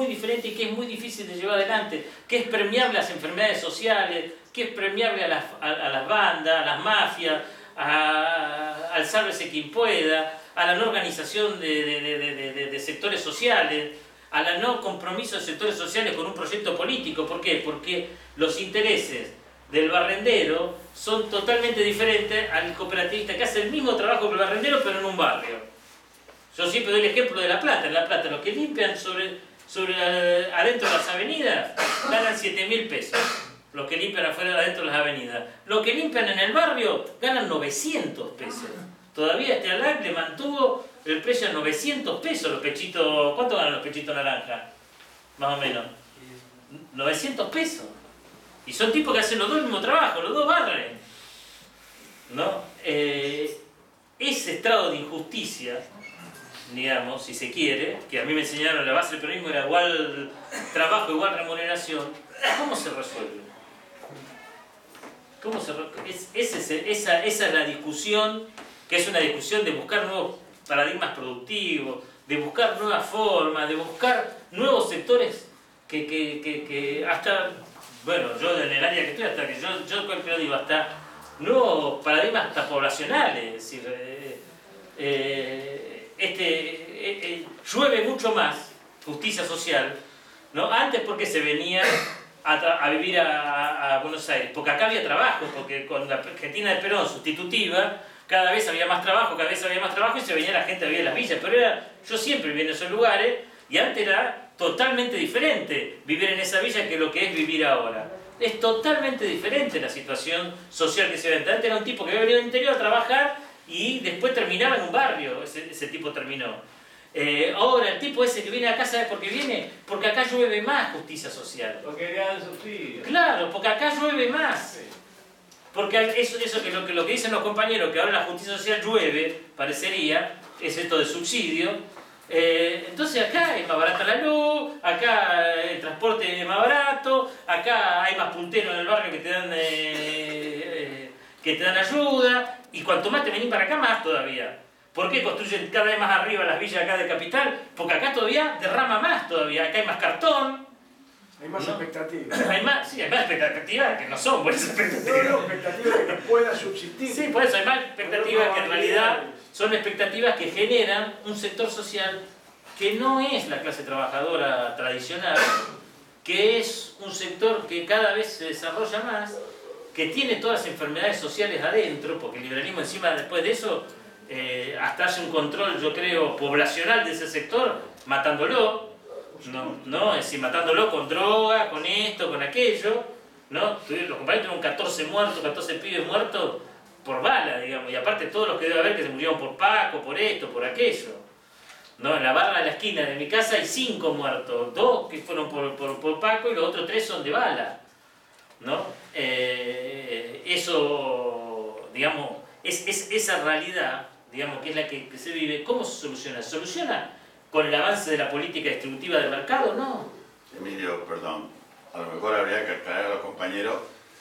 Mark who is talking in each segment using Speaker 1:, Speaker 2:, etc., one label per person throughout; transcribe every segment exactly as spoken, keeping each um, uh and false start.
Speaker 1: muy diferente y que es muy difícil de llevar adelante, que es permeable a las enfermedades sociales, que es permeable a las, a, a las bandas, a las mafias, a, al sálvese quien pueda, a la no organización de, de, de, de, de, de sectores sociales, a la no compromiso de sectores sociales con un proyecto político. ¿Por qué? Porque los intereses del barrendero son totalmente diferentes al cooperativista que hace el mismo trabajo que el barrendero pero en un barrio. Yo siempre doy el ejemplo de La Plata. En La Plata los que limpian sobre, sobre adentro de las avenidas ganan siete mil pesos. Los que limpian afuera adentro de las avenidas. Los que limpian en el barrio ganan novecientos pesos. Todavía este ALAC le mantuvo el precio a novecientos pesos los pechitos. ¿Cuánto ganan los pechitos naranja? Más o menos. novecientos pesos. Y son tipos que hacen los dos el mismo trabajo, los dos barren. ¿No? Eh, ese estrado de injusticia, digamos, si se quiere, que a mí me enseñaron la base del peronismo era igual trabajo, igual remuneración, ¿cómo se resuelve? ¿Cómo se resuelve? Es, es, esa, esa es la discusión, que es una discusión de buscar nuevos paradigmas productivos, de buscar nuevas formas, de buscar nuevos sectores que, que, que, que hasta... Bueno, yo en el área que estoy, hasta que yo, yo creo, digo, hasta nuevos paradigmas hasta poblacionales, es decir, eh, eh, este, eh, eh, llueve mucho más justicia social, ¿no? Antes porque se venía a, a vivir a, a Buenos Aires, porque acá había trabajo, porque con la Argentina de Perón sustitutiva, cada vez había más trabajo, cada vez había más trabajo y se venía la gente a vivir en las villas, pero era, yo siempre viví en esos lugares y antes era totalmente diferente vivir en esa villa que lo que es vivir ahora. Es totalmente diferente la situación social que se ve. Antes era un tipo que había venido al interior a trabajar y después terminaba en un barrio, ese, ese tipo terminó. Eh, ahora el tipo ese que viene acá, ¿sabes por qué viene? Porque acá llueve más justicia social.
Speaker 2: Porque le dan subsidios.
Speaker 1: Claro, porque acá llueve más.
Speaker 2: Sí.
Speaker 1: Porque eso, eso que, lo, que lo que dicen los compañeros, que ahora la justicia social llueve, parecería, es esto de subsidio. Eh, entonces acá es más barata la luz, acá el transporte es más barato, acá hay más punteros en el barrio que te dan eh, eh, que te dan ayuda, y cuanto más te venís para acá, más todavía. ¿Por qué construyen cada vez más arriba las villas acá de Capital? Porque acá todavía derrama más todavía, acá hay más cartón.
Speaker 3: Hay más
Speaker 1: ¿no?
Speaker 3: expectativas.
Speaker 1: Hay más, sí, hay más expectativas que no son buenas expectativas.
Speaker 3: No, no, expectativas de que pueda subsistir.
Speaker 1: Sí, por eso hay más expectativas que en realidad son expectativas que generan un sector social que no es la clase trabajadora tradicional, que es un sector que cada vez se desarrolla más, que tiene todas las enfermedades sociales adentro, porque el liberalismo encima después de eso eh, hasta hace un control, yo creo, poblacional de ese sector, matándolo. No, no, es decir, matándolo con droga, con esto, con aquello, ¿no? Los compañeros tuvieron catorce muertos, catorce pibes muertos por bala, digamos, y aparte todos los que debe haber que se murieron por Paco, por esto, por aquello, ¿no? En la barra de la esquina de mi casa hay cinco muertos, dos que fueron por, por, por Paco y los otros tres son de bala, ¿no? Eh, eso, digamos, es, es esa realidad, digamos, que es la que, que se vive. ¿Cómo se soluciona? ¿Se soluciona con el avance de la política distributiva del mercado? No.
Speaker 4: Emilio, perdón, a lo mejor habría que aclarar a los compañeros,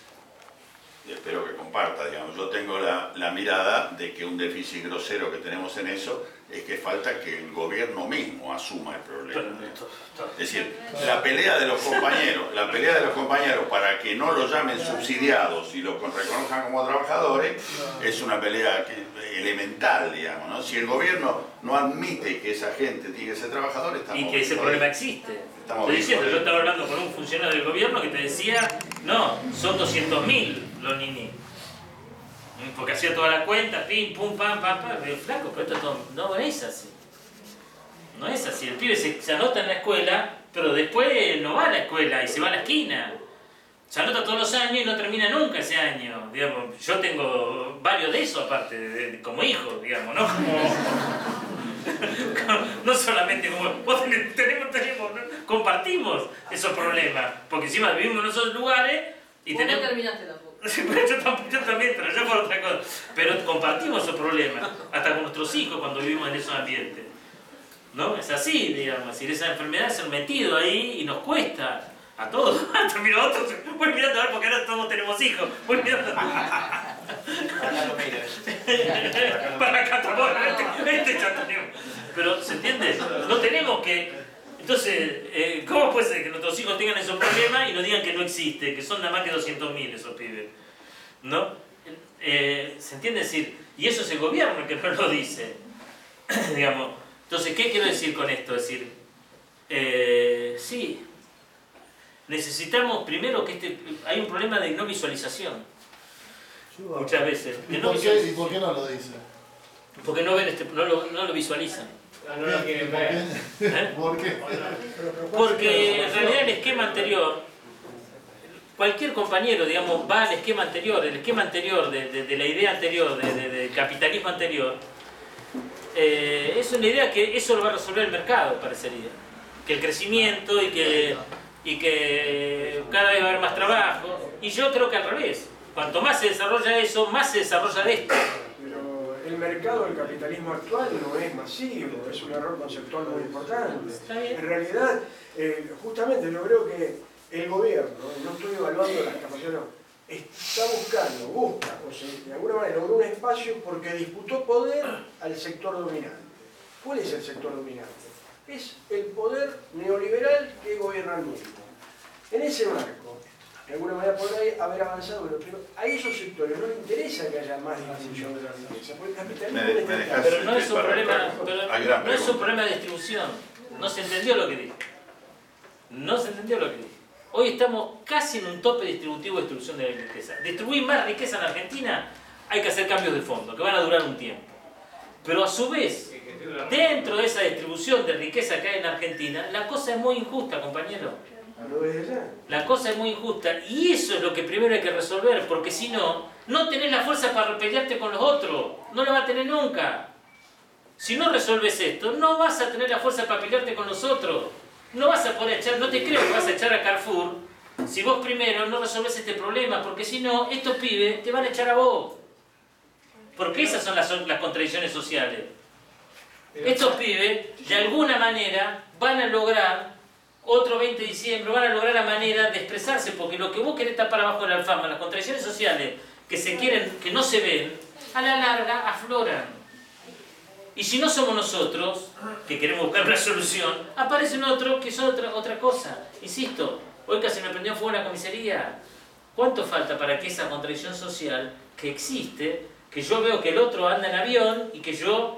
Speaker 4: y espero que comparta, digamos, yo tengo la, la mirada de que un déficit grosero que tenemos en eso es que falta que el gobierno mismo asuma el problema. Es decir, la pelea de los compañeros, la pelea de los compañeros para que no los llamen subsidiados y los reconozcan como trabajadores, es una pelea que, elemental, digamos, ¿no? Si el gobierno no admite que esa gente tiene que ser trabajador, estamos...
Speaker 1: Y que ese problema existe.
Speaker 4: Estamos
Speaker 1: Estoy diciendo, yo
Speaker 4: bien.
Speaker 1: estaba hablando con un funcionario del gobierno que te decía, no, son doscientos mil los ninis. Porque hacía toda la cuenta, pim, pum, pam, pam, pam, pero flaco, pero esto todo, no es así. No es así, el pibe se, se anota en la escuela, pero después no va a la escuela y se va a la esquina. Se anota todos los años y no termina nunca ese año. Digamos, yo tengo varios de esos aparte, de, de, como hijos, digamos, ¿no? Como, no solamente como, vos tenemos, tenemos, tenemos, compartimos esos problemas, porque encima vivimos en esos lugares y
Speaker 5: vos
Speaker 1: tenemos...
Speaker 5: no terminaste tampoco.
Speaker 1: yo, tampoco, yo también, pero yo por otra cosa. Pero compartimos esos problemas, hasta con nuestros hijos cuando vivimos en esos ambientes. ¿No? Es así, digamos, si esas enfermedades se han metido ahí y nos cuesta a todos. Mira, otros, voy mirando a ver porque ahora todos tenemos hijos. Voy mirando. Para acá tampoco, este, este ya tenemos. Pero, ¿se entiende? No tenemos que... Entonces, eh, ¿cómo puede ser que nuestros hijos tengan esos problemas y nos digan que no existe, que son nada más que doscientos mil esos pibes? ¿No? Eh, ¿Se entiende? Decir, y eso es el gobierno el que no lo dice. Digamos. Entonces, ¿qué quiero decir con esto? Es decir, eh, sí, necesitamos primero que este... Hay un problema de no visualización. Muchas veces.
Speaker 2: ¿Y
Speaker 1: De no
Speaker 2: por qué,
Speaker 1: visualización.
Speaker 2: ¿Y por qué no lo dice?
Speaker 1: Porque no ven este, no lo, no lo visualizan.
Speaker 5: No lo quieren ver.
Speaker 1: ¿Eh?
Speaker 2: ¿Por qué?
Speaker 1: Porque en realidad el esquema anterior, cualquier compañero, digamos, va al esquema anterior, el esquema anterior, de, de, de la idea anterior, de, de, del capitalismo anterior, eh, es una idea que eso lo va a resolver el mercado, parecería. Que el crecimiento y que, y que cada vez va a haber más trabajo. Y yo creo que al revés. Cuanto más se desarrolla eso, más se desarrolla de esto.
Speaker 3: Pero el mercado del capitalismo actual no es masivo, es un error conceptual muy importante. En realidad, eh, justamente yo creo que el gobierno, no estoy evaluando las capacidades, no, está buscando, busca, o sea, de alguna manera, un espacio porque disputó poder al sector dominante. ¿Cuál es el sector dominante? Es el poder neoliberal que gobierna el mundo. En ese marco, de alguna manera podrá haber avanzado, pero, pero a esos sectores no les interesa que haya más distribución de la riqueza, porque el capitalismo
Speaker 4: Me-
Speaker 3: es
Speaker 4: me
Speaker 3: estatal.
Speaker 1: Pero no es un
Speaker 4: Para-
Speaker 1: problema,
Speaker 4: para-
Speaker 1: pero
Speaker 4: hay gran
Speaker 1: no es un
Speaker 4: pregunta.
Speaker 1: problema de distribución. No se entendió lo que dije. No se entendió lo que dije. Hoy estamos casi en un tope distributivo de distribución de la riqueza. Distribuir más riqueza en Argentina, hay que hacer cambios de fondo, que van a durar un tiempo. Pero a su vez, dentro de esa distribución de riqueza que hay en Argentina, la cosa es muy injusta, compañero.
Speaker 3: ¿Lo ves allá?
Speaker 1: La cosa es muy injusta y eso es lo que primero hay que resolver, porque si no, no tenés la fuerza para pelearte con los otros. No la vas a tener nunca. Si no resolves esto, no vas a tener la fuerza para pelearte con los otros. No vas a poder echar, no te creo que vas a echar a Carrefour si vos primero no resolves este problema, porque si no, estos pibes te van a echar a vos. Porque esas son las, las contradicciones sociales. Estos pibes, de alguna manera, van a lograr, otro veinte de diciembre, van a lograr la manera de expresarse, porque lo que vos querés tapar abajo de la alfama, las contradicciones sociales que se quieren, que no se ven, a la larga afloran. Y si no somos nosotros, que queremos buscar una solución, aparecen otros que son otra, otra cosa. Insisto, hoy casi me prendió fuego la comisaría. ¿Cuánto falta para que esa contradicción social que existe, que yo veo que el otro anda en avión y que yo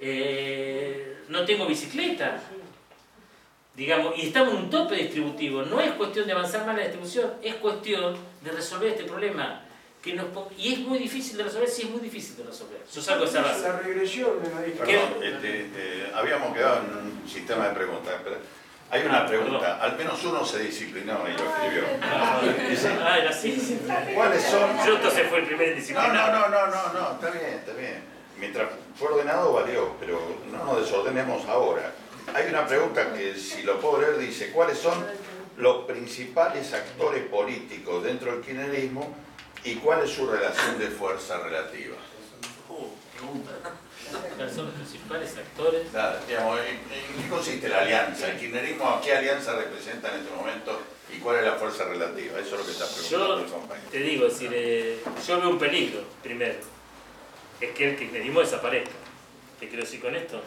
Speaker 1: eh, no tengo bicicleta? Digamos, y estamos en un tope distributivo. No es cuestión de avanzar más la distribución, es cuestión de resolver este problema. Que nos, y es muy difícil de resolver, sí es muy difícil de resolver. Yo salgo de esa base.
Speaker 3: La regresión de la distribución.
Speaker 4: Perdón, este, eh, habíamos quedado en un sistema de preguntas, pero hay una
Speaker 1: Ah,
Speaker 4: pregunta,
Speaker 1: perdón.
Speaker 4: al menos uno se disciplinó y lo escribió. Dice,
Speaker 1: Ah, era así.
Speaker 4: ¿cuáles son?
Speaker 1: Yo entonces fue el primer
Speaker 4: No,
Speaker 1: disciplinado.
Speaker 4: no, no, no, no, no, está bien, está bien. Mientras fue ordenado valió, pero no nos desordenemos ahora. Hay una pregunta que, si lo puedo leer, dice, ¿cuáles son los principales actores políticos dentro del kirchnerismo y cuál es su relación de fuerza relativa?
Speaker 1: Uh, pregunta. ¿Cuáles son los principales actores?
Speaker 4: Nada, digamos, ¿en, en qué consiste la alianza? ¿El kirchnerismo qué alianza representa en este momento y cuál es la fuerza relativa? Eso es lo que está preguntando
Speaker 1: Yo
Speaker 4: el compañero.
Speaker 1: te digo, es decir, eh, yo veo un peligro, primero. Es que el kirchnerismo desaparezca. ¿Qué quiero decir con esto?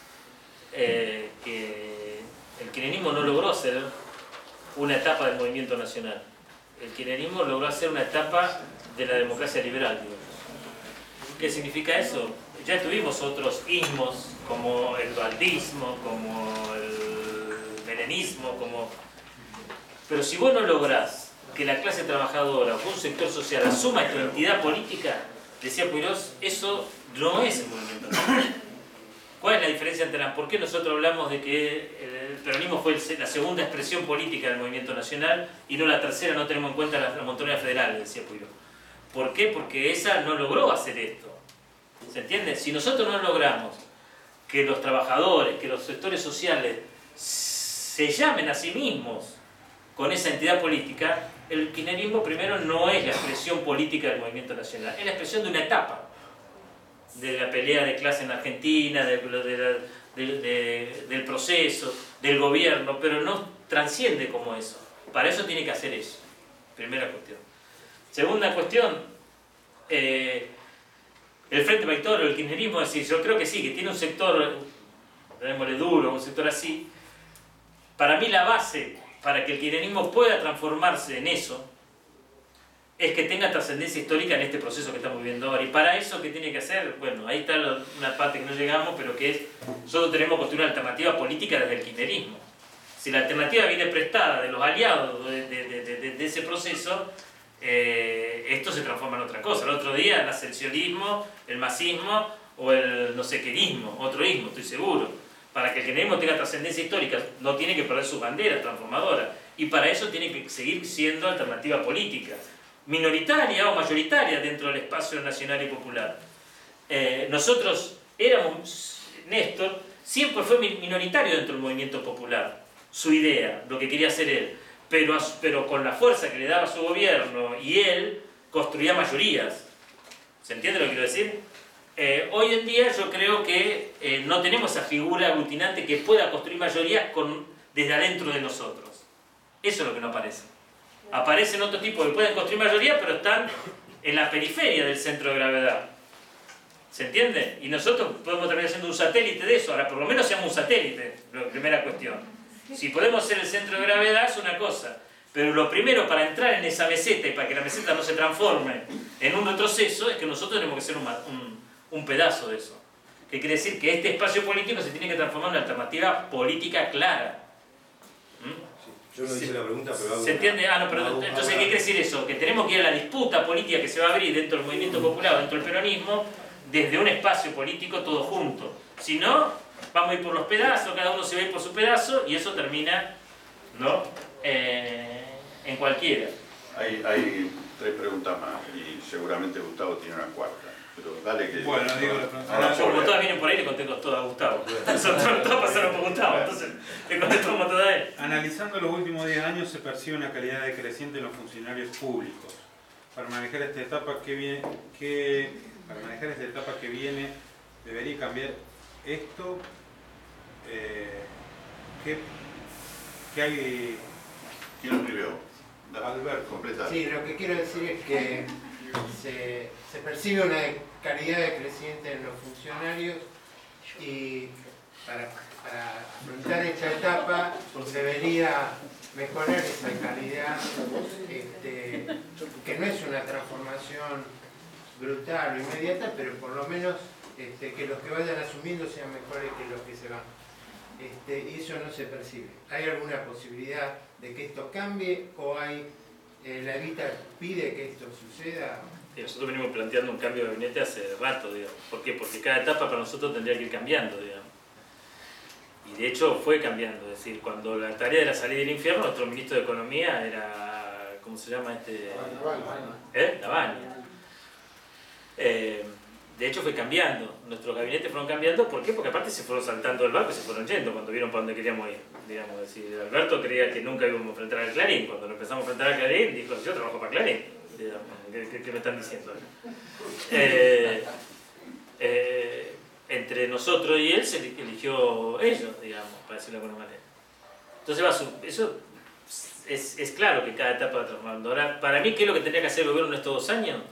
Speaker 1: Eh, que el kirchnerismo no logró ser una etapa del movimiento nacional. El kirchnerismo logró hacer una etapa de la democracia liberal, digo. ¿Qué significa eso? Ya tuvimos otros ismos, como el baldismo, como el menemismo, como... Pero si vos no lográs que la clase trabajadora o un sector social asuma tu entidad política, decía Puigros, eso no es el movimiento nacional. ¿Cuál es la diferencia entre las? ¿Por qué nosotros hablamos de que el peronismo fue la segunda expresión política del movimiento nacional y no la tercera? No tenemos en cuenta las, las montoneras federales, decía Puigros. ¿Por qué? Porque esa no logró hacer esto. ¿Se entiende? Si nosotros no logramos que los trabajadores, que los sectores sociales se llamen a sí mismos con esa entidad política, el kirchnerismo primero no es la expresión política del movimiento nacional, es la expresión de una etapa de la pelea de clase en Argentina, de, de la, de, de, del proceso, del gobierno, pero no transciende como eso. Para eso tiene que hacer eso. Primera cuestión. Segunda cuestión, eh, el Frente Paitorio, el kirchnerismo, es decir, yo creo que sí, que tiene un sector, llamémosle duro, un sector así. Para mí la base para que el kirchnerismo pueda transformarse en eso, es que tenga trascendencia histórica en este proceso que estamos viviendo ahora. Y para eso, ¿qué tiene que hacer? Bueno, ahí está lo, una parte que no llegamos, pero que es, nosotros tenemos que construir una alternativa política desde el kirchnerismo. Si la alternativa viene prestada de los aliados de, de, de, de, de ese proceso, eh, esto se transforma en otra cosa. El otro día nace el sionismo, el masismo o el no sé querismo, otro ismo, estoy seguro. Para que el kirchnerismo tenga trascendencia histórica, no tiene que perder sus banderas transformadoras. Y para eso tiene que seguir siendo alternativa política, minoritaria o mayoritaria dentro del espacio nacional y popular. Eh, nosotros éramos, Néstor, siempre fue minoritario dentro del movimiento popular, su idea, lo que quería hacer él, pero, pero con la fuerza que le daba su gobierno y él construía mayorías. ¿Se entiende lo que quiero decir? Eh, hoy en día yo creo que eh, no tenemos esa figura aglutinante que pueda construir mayorías con, desde adentro de nosotros. Eso es lo que no aparece. Aparecen otros tipos que pueden construir mayoría, pero están en la periferia del centro de gravedad. ¿Se entiende? Y nosotros podemos terminar siendo un satélite de eso. Ahora, por lo menos seamos un satélite, la primera cuestión. Si podemos ser el centro de gravedad es una cosa. Pero lo primero para entrar en esa meseta y para que la meseta no se transforme en un retroceso es que nosotros tenemos que ser un, un, un pedazo de eso. Que quiere decir que este espacio político se tiene que transformar en una alternativa política clara. ¿Mm?
Speaker 2: Yo no hice la pregunta, pero hago
Speaker 1: ¿Se entiende?
Speaker 2: una,
Speaker 1: Ah, no, pero
Speaker 2: hago,
Speaker 1: entonces,
Speaker 2: hago
Speaker 1: ¿qué quiere decir eso? Que tenemos que ir a la disputa política que se va a abrir dentro del movimiento popular o dentro del peronismo desde un espacio político todo junto. Si no, vamos a ir por los pedazos, cada uno se va a ir por su pedazo y eso termina, ¿no? Eh, en cualquiera.
Speaker 4: Hay, hay tres preguntas más y seguramente Gustavo tiene una cuarta. Pero dale que...
Speaker 5: Bueno, digo, la pregunta...
Speaker 1: Como todas vienen por ahí, le contesto todas a Gustavo. Todas pasaron por Gustavo, entonces le contestamos todas a él.
Speaker 5: Analizando los últimos diez años se percibe una calidad decreciente en los funcionarios públicos. Para manejar esta etapa que viene, que, para manejar esta etapa que viene debería cambiar esto. Eh, ¿qué, ¿Qué hay?
Speaker 4: ¿Quién lo escribió?
Speaker 5: Alberto.
Speaker 4: Completa.
Speaker 6: Sí, lo que quiero decir es que se, se percibe una calidad decreciente en los funcionarios y para, para afrontar esta etapa debería mejorar esa calidad, este, que no es una transformación brutal o inmediata, pero por lo menos este, que los que vayan asumiendo sean mejores que los que se van. Este, y eso no se percibe. ¿Hay alguna posibilidad de que esto cambie o hay, eh, la Evita pide que esto suceda?
Speaker 1: Sí, nosotros venimos planteando un cambio de gabinete hace rato, digamos. ¿Por qué? Porque cada etapa para nosotros tendría que ir cambiando, digamos. Y de hecho fue cambiando, es decir, cuando la tarea era salir del infierno, nuestro ministro de Economía era, ¿cómo se llama este? ¿Eh? Lavagna. Eh, de hecho fue cambiando, nuestros gabinetes fueron cambiando, ¿por qué? Porque aparte se fueron saltando del barco y se fueron yendo cuando vieron para dónde queríamos ir, digamos. Es decir, Alberto creía que nunca íbamos a enfrentar al Clarín, cuando lo empezamos a enfrentar al Clarín, dijo, yo trabajo para Clarín, digamos, ¿qué, qué, qué me están diciendo? Eh, eh, entre nosotros y él se eligió ellos, digamos, para decirlo de alguna manera. Entonces va su, eso es, es claro que cada etapa va transformando. Ahora, para mí, ¿qué es lo que tendría que hacer el gobierno en estos dos años?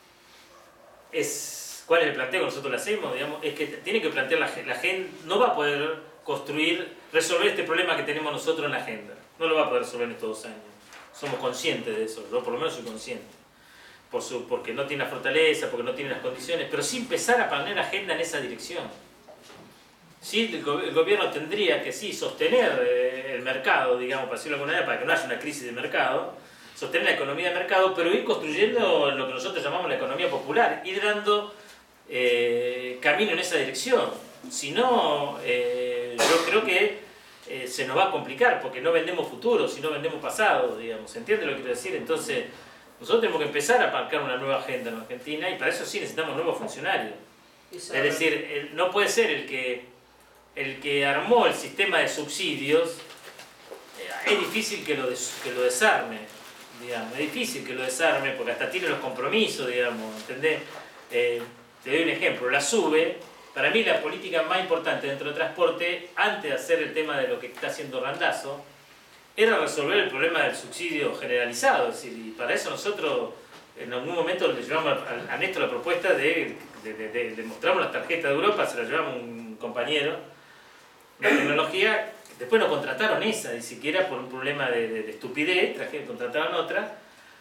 Speaker 1: Es ¿cuál es el planteo que nosotros le hacemos? Digamos, es que tiene que plantear la, la agenda, no va a poder construir, resolver este problema que tenemos nosotros en la agenda. No lo va a poder resolver en estos dos años. Somos conscientes de eso, yo por lo menos soy consciente. Por su, porque no tiene la fortaleza, porque no tiene las condiciones, pero sí empezar a poner la agenda en esa dirección. Sí, el, go el gobierno tendría que sí sostener eh, el mercado, digamos, para decirlo de alguna manera, para que no haya una crisis de mercado, sostener la economía de mercado, pero ir construyendo lo que nosotros llamamos la economía popular, ir dando eh, camino en esa dirección. Si no, eh, yo creo que eh, se nos va a complicar, porque no vendemos futuro, si no vendemos pasado, digamos. ¿Se entiende lo que quiero decir? Entonces, nosotros tenemos que empezar a marcar una nueva agenda en Argentina y para eso sí necesitamos nuevos funcionarios. Es decir, el, no puede ser el que, el que armó el sistema de subsidios, eh, es difícil que lo, des, que lo desarme. Digamos, es difícil que lo desarme porque hasta tiene los compromisos, digamos, ¿entendés? Eh, te doy un ejemplo, la SUBE, para mí la política más importante dentro del transporte, antes de hacer el tema de lo que está haciendo Randazzo, era resolver el problema del subsidio generalizado, es decir, y para eso nosotros en algún momento le llevamos a, a Néstor la propuesta de, de, de, de, de mostramos las tarjetas de Europa, se las llevamos a un compañero de tecnología, Después no contrataron esa, ni siquiera por un problema de, de, de estupidez, trajeron, contrataron otra.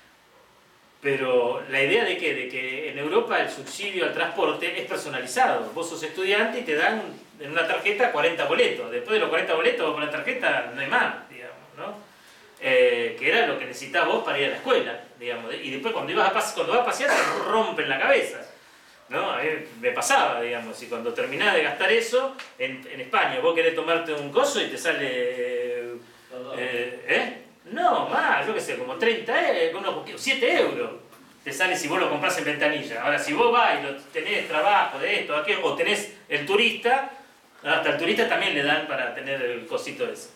Speaker 1: Pero la idea de que, de que en Europa el subsidio al transporte es personalizado. Vos sos estudiante y te dan en una tarjeta cuarenta boletos. Después de los cuarenta boletos por la tarjeta no hay más, digamos, ¿no? Eh, que era lo que necesitabas vos para ir a la escuela, digamos. Y después cuando, ibas a pas cuando vas a pasear te rompen la cabeza, ¿no? A mí me pasaba, digamos, y cuando terminás de gastar eso, en, en España vos querés tomarte un coso y te sale... Eh, ¿eh? No, más, yo qué sé, como treinta, eh, como siete euros te sale si vos lo compras en ventanilla. Ahora, si vos vas y lo, tenés trabajo de esto, aquello, o tenés el turista, hasta el turista también le dan para tener el cosito ese.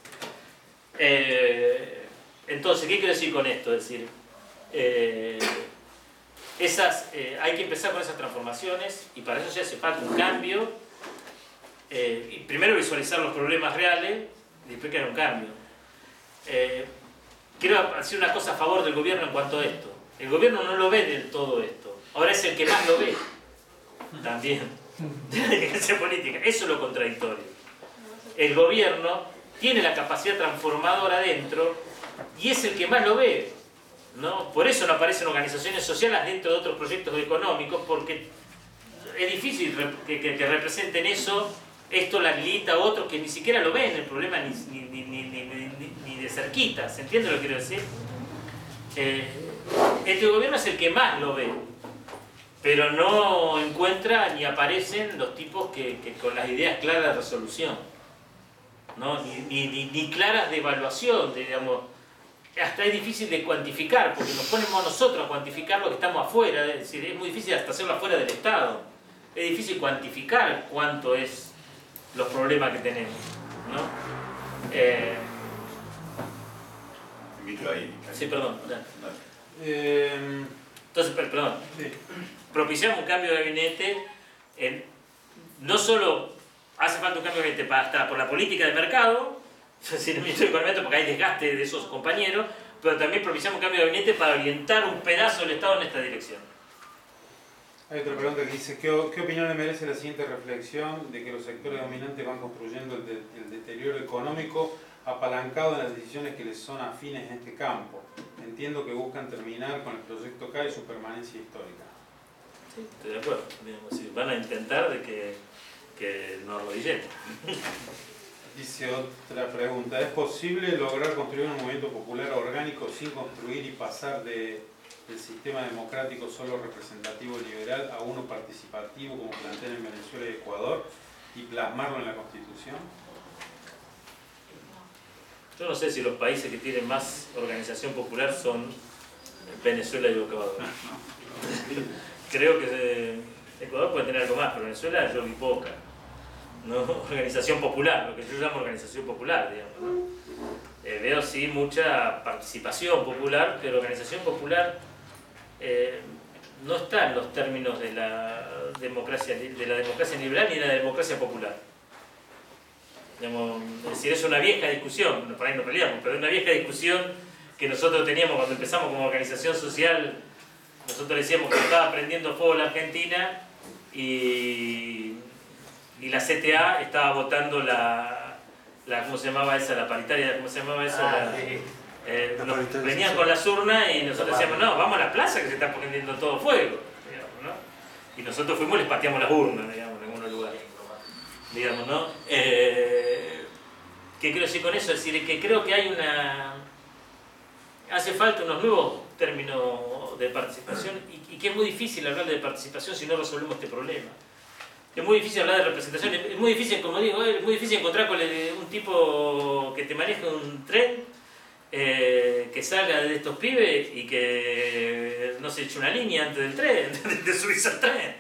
Speaker 1: Eh, entonces, ¿qué quiero decir con esto? Es decir, eh, esas, eh, hay que empezar con esas transformaciones y para eso se hace falta un cambio. Eh, y primero visualizar los problemas reales y después crear un cambio. Eh, Quiero decir una cosa a favor del gobierno en cuanto a esto. El gobierno no lo ve del todo esto. Ahora es el que más lo ve. También. Tiene que ser política. Eso es lo contradictorio. El gobierno tiene la capacidad transformadora dentro y es el que más lo ve, ¿no? Por eso no aparecen organizaciones sociales dentro de otros proyectos económicos, porque es difícil que, que, que representen eso, esto, la Lilita, otros que ni siquiera lo ven el problema ni, ni, ni, ni, ni, ni de cerquita. ¿Se entiende lo que quiero decir? Eh, este gobierno es el que más lo ve, pero no encuentra ni aparecen los tipos que, que con las ideas claras de resolución, ¿no? Ni, ni, ni, ni claras de evaluación, de, digamos, hasta es difícil de cuantificar, porque nos ponemos nosotros a cuantificar lo que estamos afuera, es decir, es muy difícil hasta hacerlo afuera del Estado, es difícil cuantificar cuánto es los problemas que tenemos, ¿no? Eh,
Speaker 4: Ahí.
Speaker 1: sí, perdón.
Speaker 5: Eh,
Speaker 1: Entonces, perdón.
Speaker 5: sí.
Speaker 1: Propiciamos un cambio de gabinete, en, no solo hace falta un cambio de gabinete para estar por la política de mercado, es decir, el ministro de Economía, porque hay desgaste de esos compañeros, pero también propiciamos un cambio de gabinete para orientar un pedazo del Estado en esta dirección.
Speaker 5: Hay otra pregunta que dice, ¿qué, ¿qué opinión le merece la siguiente reflexión de que los sectores dominantes van construyendo el, de, el deterioro económico apalancado en las decisiones que les son afines en este campo? Entiendo que buscan terminar con el proyecto K y su permanencia histórica.
Speaker 1: Sí, estoy de acuerdo. Digamos, sí, van a intentar de que, que nos arrodillemos.
Speaker 5: Dice otra pregunta, ¿es posible lograr construir un movimiento popular orgánico sin construir y pasar de, del sistema democrático solo representativo liberal a uno participativo como plantean en Venezuela y Ecuador y plasmarlo en la Constitución?
Speaker 1: Yo no sé si los países que tienen más organización popular son Venezuela y Ecuador. Creo que Ecuador puede tener algo más, pero Venezuela yo vi poca, ¿no? Organización popular, lo que yo llamo organización popular, digamos, ¿no? Eh, veo sí mucha participación popular, pero organización popular eh, no está en los términos de la democracia, de la democracia liberal ni de la democracia popular. Digamos, es decir, es una vieja discusión, por ahí no peleamos, pero es una vieja discusión que nosotros teníamos cuando empezamos como organización social. Nosotros decíamos que estaba prendiendo fuego la Argentina y, y la C T A estaba votando la, la, ¿cómo se llamaba esa? La paritaria, ¿cómo se llamaba eso?
Speaker 6: Ah,
Speaker 1: la,
Speaker 6: sí.
Speaker 1: eh, nos, venían con las urnas y nosotros decíamos, no, vamos a la plaza que se está prendiendo todo fuego, digamos, ¿no? Y nosotros fuimos y les pateamos las urnas, digamos, en algunos lugares. Digamos, ¿no? Eh, ¿Qué quiero decir con eso? Es decir, que creo que hay una... hace falta unos nuevos términos de participación y, y que es muy difícil hablar de participación si no resolvemos este problema. Es muy difícil hablar de representación, es muy difícil, como digo, es muy difícil encontrar con un tipo que te maneje un tren, eh, que salga de estos pibes y que no se eche una línea antes del tren, de subirse al tren.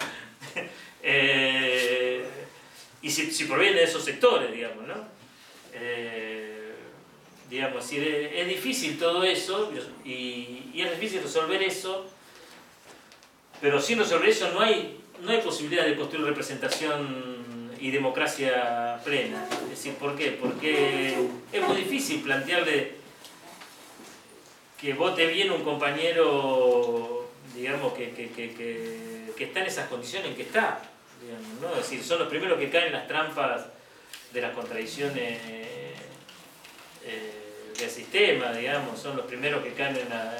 Speaker 1: eh, y si, si proviene de esos sectores, digamos, ¿no? Eh, digamos, es, es difícil todo eso y, y es difícil resolver eso, pero sin resolver eso no hay, no hay posibilidad de construir representación y democracia plena. Es decir, ¿por qué? Porque es muy difícil plantearle que vote bien un compañero, digamos, que, que, que, que, que está en esas condiciones en que está. Digamos, ¿no? Es decir, son los primeros que caen en las trampas de las contradicciones eh, del sistema, digamos, son los primeros que caen en, la,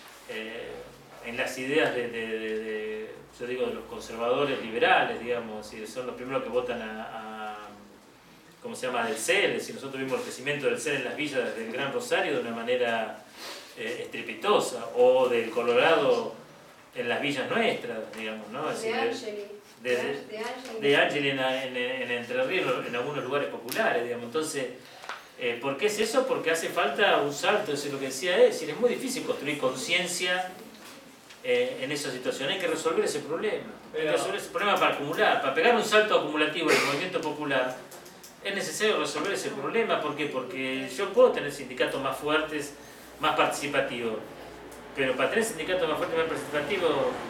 Speaker 1: eh, en las ideas de, de, de, de, yo digo, de los conservadores liberales, digamos, y son los primeros que votan a, a ¿cómo se llama?, del C E L. Si nosotros vimos el crecimiento del C E L en las villas desde el Gran Rosario de una manera eh, estrepitosa, o del Colorado en las villas nuestras, digamos, ¿no? Así
Speaker 7: de
Speaker 1: de,
Speaker 7: Angeli.
Speaker 1: de, de, de Angeli en, en, en Entre Ríos, en algunos lugares populares, digamos. Entonces, eh, ¿por qué es eso? Porque hace falta un salto, eso es lo que decía él. Es decir, es muy difícil construir conciencia eh, en esa situación. Hay que resolver ese problema. Hay que resolver ese problema para acumular, para pegar un salto acumulativo en el movimiento popular. Es necesario resolver ese problema. ¿Por qué? Porque yo puedo tener sindicatos más fuertes, más participativos, pero para tener sindicatos más fuertes, más participativos,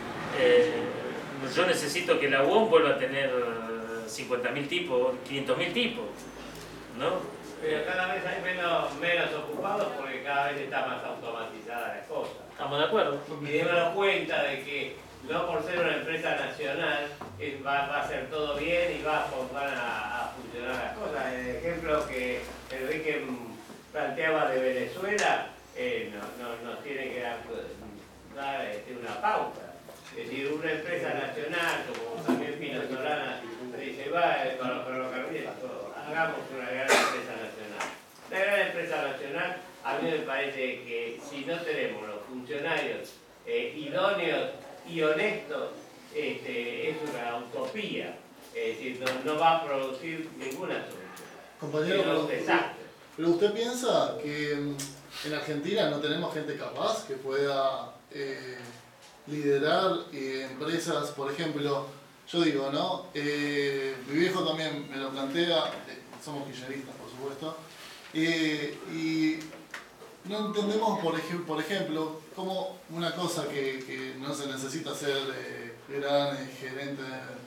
Speaker 1: eh, yo necesito que la U O M vuelva a tener cincuenta mil tipos, quinientos mil tipos, ¿no?
Speaker 8: Pero cada vez hay menos, menos ocupados porque cada vez está más automatizada la cosa.
Speaker 1: ¿Estamos de acuerdo?
Speaker 8: Y démonos cuenta de que no por ser una empresa nacional es, va, va a ser todo bien y va, van a, a funcionar las cosas. El ejemplo que Enrique planteaba de Venezuela eh, no, no, nos tiene que dar, dar este, una pauta. Es decir, una empresa nacional, como también Pino Solana dice, va con los ferrocarriles, hagamos una gran empresa nacional. La gran empresa nacional, a mí me parece que si no tenemos los funcionarios eh, idóneos y honestos, este, es una utopía. Es decir, no, no va a producir ninguna solución.
Speaker 9: Compañero,
Speaker 8: pero, un desastre.
Speaker 9: pero usted piensa que en Argentina no tenemos gente capaz que pueda eh, liderar eh, empresas, por ejemplo, yo digo, ¿no? Eh, mi viejo también me lo plantea, eh, somos kirchneristas, por supuesto, eh, y no entendemos, por, ej por ejemplo, cómo una cosa que, que no se necesita ser eh, gran eh, gerente,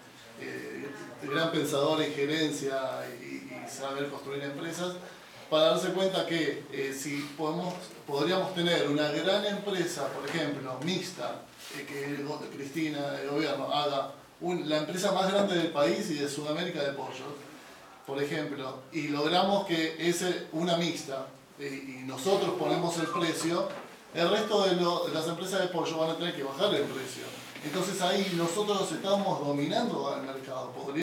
Speaker 9: eh, gran pensador en gerencia y, y saber construir empresas, para darse cuenta que eh, si podemos, podríamos tener una gran empresa, por ejemplo, mixta, eh, que el, Cristina, el gobierno, haga un, la empresa más grande del país y de Sudamérica de pollo, por ejemplo, y logramos que es una mixta, eh, y nosotros ponemos el precio, el resto de, lo, de las empresas de pollo van a tener que bajar el precio. Entonces ahí nosotros estamos dominando al mercado.